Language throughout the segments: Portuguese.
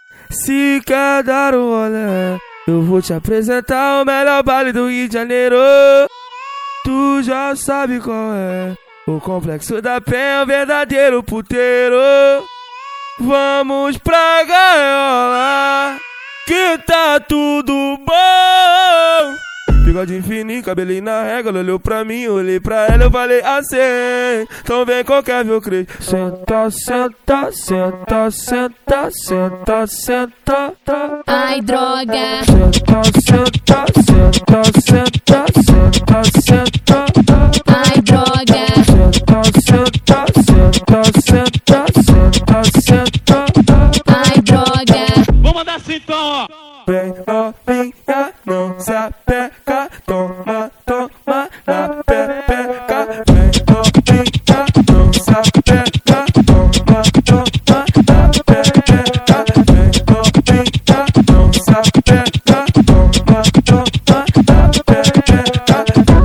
Se quer dar um rolê, eu vou te apresentar o melhor baile do Rio de Janeiro. Tu já sabe qual é, o Complexo da Penha, o verdadeiro puteiro. Vamos pra gaiola, que tá tudo bom. Bigode fininho, cabelinho na régua, ela olhou pra mim, eu olhei pra ela, eu falei assim: então vem qualquer meu crente. Senta, senta, senta, senta, senta, senta. Ai, droga. Senta, senta, senta, senta, senta, senta. Ai, droga. Senta, senta, senta, senta, senta, senta. Ai, droga. Vou mandar assim então, ó. Vem novinha, não se apega, toma, toma na pepeca. Vem novinha, não se apega, toma, toma na pepeca. Vem novinha, não se apega, toma, toma na pepeca.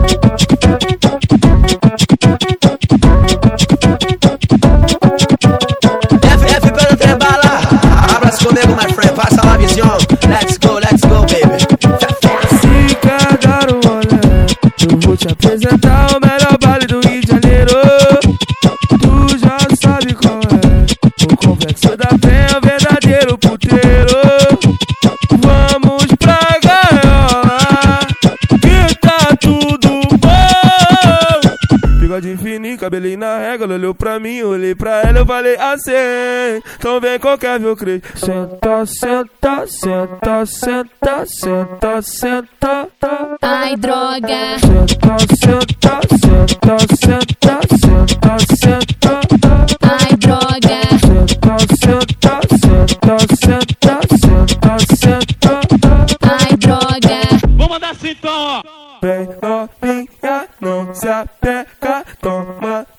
FF pelo Trebala, abraço comigo, my friend, passa lá, visão. Let's go, baby. Se quer dar um rolê, eu vou te apresentar o melhor baile do Rio de Janeiro. Tu já sabe qual é, o Complexo da Penha, o verdadeiro puteiro. Vamos pra gaiola, que tá tudo bom. Bigode fininho, cabelinho na régua, ela olhou pra mim, eu olhei pra ela, eu falei assim: então vem qualquer meu crente. Senta, senta, senta, senta, senta, senta. Ai, droga. Senta, senta, senta, senta, senta, senta. Ai, droga. Senta, senta, senta, senta, senta, senta. Ai, droga. Vou mandar assim então, ó. Vem novinha, não se apega, toma,